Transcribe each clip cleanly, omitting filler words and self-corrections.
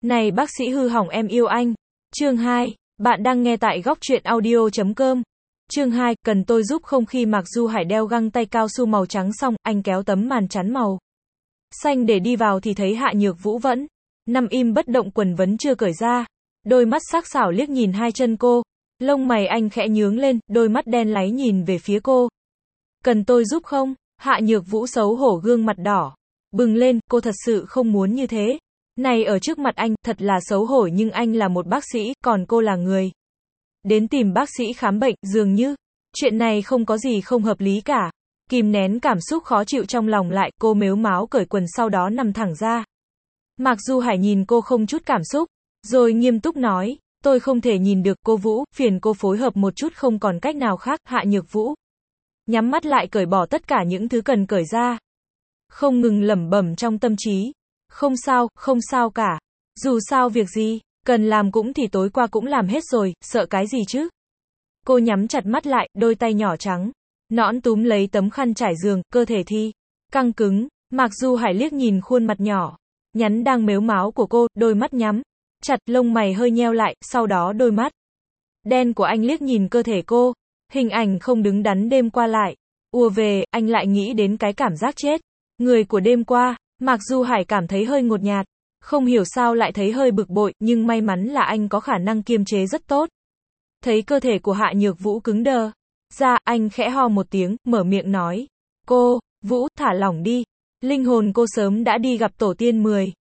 Này bác sĩ hư hỏng em yêu anh. Chương 2. Bạn đang nghe tại góc truyện audio.com. Chương 2. Cần tôi giúp không? Khi Mạc Du Hải đeo găng tay cao su màu trắng xong, anh kéo tấm màn chắn màu xanh để đi vào thì thấy Hạ Nhược Vũ vẫn nằm im bất động, quần vẫn chưa cởi ra. Đôi mắt sắc sảo liếc nhìn hai chân cô. Lông mày anh khẽ nhướng lên, đôi mắt đen láy nhìn về phía cô. Cần tôi giúp không? Hạ Nhược Vũ xấu hổ, gương mặt đỏ bừng lên, cô thật sự không muốn như thế. Này ở trước mặt anh, thật là xấu hổ, nhưng anh là một bác sĩ, còn cô là người đến tìm bác sĩ khám bệnh, dường như chuyện này không có gì không hợp lý cả. Kìm nén cảm xúc khó chịu trong lòng lại, cô mếu máo cởi quần sau đó nằm thẳng ra. Mạc Du Hải nhìn cô không chút cảm xúc, rồi nghiêm túc nói, tôi không thể nhìn được cô Vũ, phiền cô phối hợp một chút, không còn cách nào khác. Hạ Nhược Vũ nhắm mắt lại, cởi bỏ tất cả những thứ cần cởi ra. Không ngừng lẩm bẩm trong tâm trí, không sao cả. Dù sao việc gì cần làm cũng thì tối qua cũng làm hết rồi, sợ cái gì chứ. Cô nhắm chặt mắt lại, đôi tay nhỏ trắng nõn túm lấy tấm khăn trải giường, cơ thể thì căng cứng. Mạc Du Hải liếc nhìn khuôn mặt nhỏ nhắn đang mếu máo của cô, đôi mắt nhắm chặt, lông mày hơi nheo lại, sau đó đôi mắt đen của anh liếc nhìn cơ thể cô. Hình ảnh không đứng đắn đêm qua lại ùa về, anh lại nghĩ đến cái cảm giác chết người của đêm qua. Mạc Du Hải cảm thấy hơi ngột ngạt, không hiểu sao lại thấy hơi bực bội, nhưng may mắn là anh có khả năng kiềm chế rất tốt. Thấy cơ thể của Hạ Nhược Vũ cứng đờ ra, anh khẽ ho một tiếng, mở miệng nói, cô Vũ, thả lỏng đi. Linh hồn cô sớm đã đi gặp tổ tiên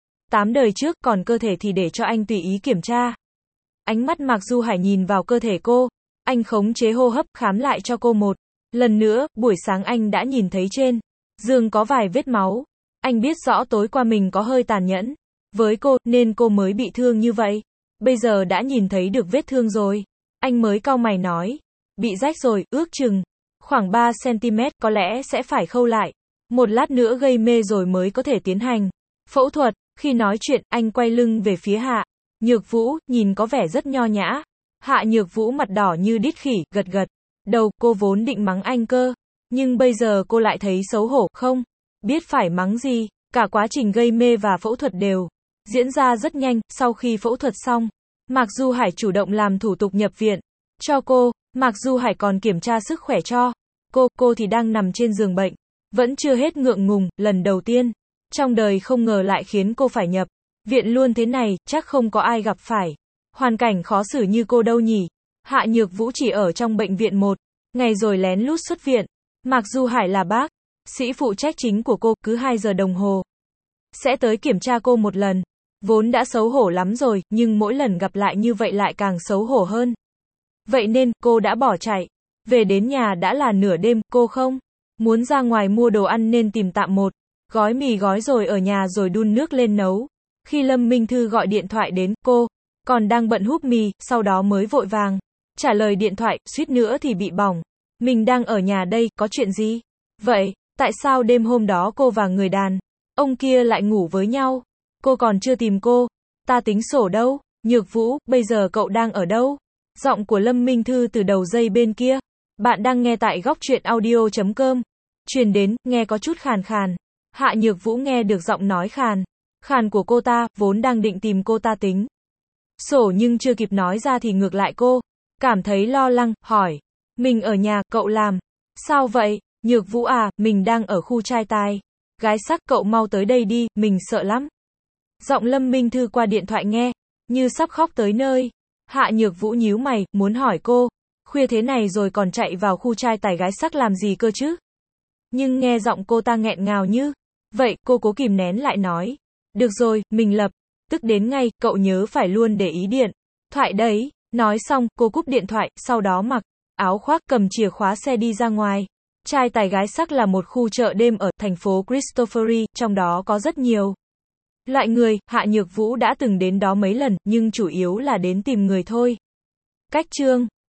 18 đời trước, còn cơ thể thì để cho anh tùy ý kiểm tra. Ánh mắt Mạc Du Hải nhìn vào cơ thể cô, anh khống chế hô hấp, khám lại cho cô một lần nữa. Buổi sáng anh đã nhìn thấy trên giường có vài vết máu. Anh biết rõ tối qua mình có hơi tàn nhẫn với cô, nên cô mới bị thương như vậy. Bây giờ đã nhìn thấy được vết thương rồi, anh mới cau mày nói, bị rách rồi, ước chừng khoảng 3 cm, có lẽ sẽ phải khâu lại một lát nữa gây mê rồi mới có thể tiến hành phẫu thuật. Khi nói chuyện, anh quay lưng về phía Hạ Nhược Vũ, nhìn có vẻ rất nho nhã. Hạ Nhược Vũ mặt đỏ như đít khỉ, gật gật đầu. Cô vốn định mắng anh cơ, nhưng bây giờ cô lại thấy xấu hổ, không biết phải mắng gì. Cả quá trình gây mê và phẫu thuật đều diễn ra rất nhanh. Sau khi phẫu thuật xong, Mạc Du Hải chủ động làm thủ tục nhập viện cho cô. Mạc Du Hải còn kiểm tra sức khỏe cho cô thì đang nằm trên giường bệnh, vẫn chưa hết ngượng ngùng. Lần đầu tiên trong đời không ngờ lại khiến cô phải nhập viện luôn thế này, chắc không có ai gặp phải hoàn cảnh khó xử như cô đâu nhỉ. Hạ Nhược Vũ chỉ ở trong bệnh viện một ngày rồi lén lút xuất viện. Mạc Du Hải là bác sĩ phụ trách chính của cô, cứ 2 giờ đồng hồ sẽ tới kiểm tra cô một lần. Vốn đã xấu hổ lắm rồi, nhưng mỗi lần gặp lại như vậy lại càng xấu hổ hơn. Vậy nên, cô đã bỏ chạy. Về đến nhà đã là nửa đêm, cô không muốn ra ngoài mua đồ ăn nên tìm tạm một gói mì gói rồi ở nhà rồi đun nước lên nấu. Khi Lâm Minh Thư gọi điện thoại đến, cô còn đang bận húp mì, sau đó mới vội vàng trả lời điện thoại, suýt nữa thì bị bỏng. Mình đang ở nhà đây, có chuyện gì vậy? Tại sao đêm hôm đó cô và người đàn ông kia lại ngủ với nhau? Cô còn chưa tìm cô ta tính sổ đâu. Nhược Vũ, bây giờ cậu đang ở đâu? Giọng của Lâm Minh Thư từ đầu dây bên kia. Bạn đang nghe tại góc truyện audio.com. Truyền đến, nghe có chút khàn khàn. Hạ Nhược Vũ nghe được giọng nói khàn của cô ta, vốn đang định tìm cô ta tính sổ nhưng chưa kịp nói ra thì ngược lại cô cảm thấy lo lắng, hỏi, mình ở nhà, cậu làm sao vậy? Nhược Vũ à, mình đang ở khu trai tài gái sắc, cậu mau tới đây đi, mình sợ lắm. Giọng Lâm Minh Thư qua điện thoại nghe như sắp khóc tới nơi. Hạ Nhược Vũ nhíu mày, muốn hỏi cô, khuya thế này rồi còn chạy vào khu trai tài gái sắc làm gì cơ chứ? Nhưng nghe giọng cô ta nghẹn ngào như vậy, cô cố kìm nén lại nói, được rồi, mình lập tức đến ngay, cậu nhớ phải luôn để ý điện thoại đấy. Nói xong, cô cúp điện thoại, sau đó mặc áo khoác, cầm chìa khóa xe đi ra ngoài. Trai tài gái sắc là một khu chợ đêm ở thành phố Cristofori, trong đó có rất nhiều loại người. Hạ Nhược Vũ đã từng đến đó mấy lần, nhưng chủ yếu là đến tìm người thôi. Cách chương